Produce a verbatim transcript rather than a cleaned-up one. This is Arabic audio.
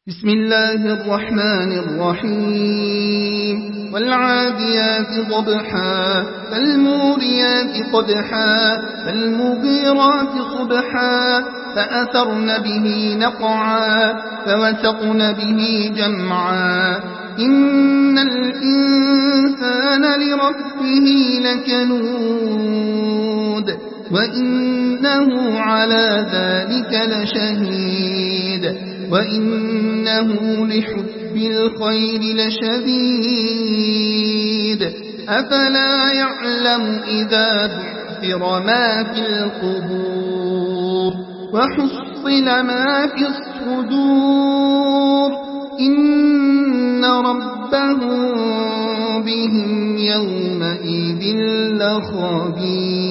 بسم الله الرحمن الرحيم والعاديات ضبحا فالموريات قدحا فالمغيرات صبحا فأثرن به نقعا فوسطن به جمعا إن الإنسان لربه لكنود وإنه على ذلك لشهيد وإنه لحب الخير لشديد أفلا يعلم إذا بعثر ما في القبور وحصل ما في الصدور إن ربهم بهم يومئذ لخبير.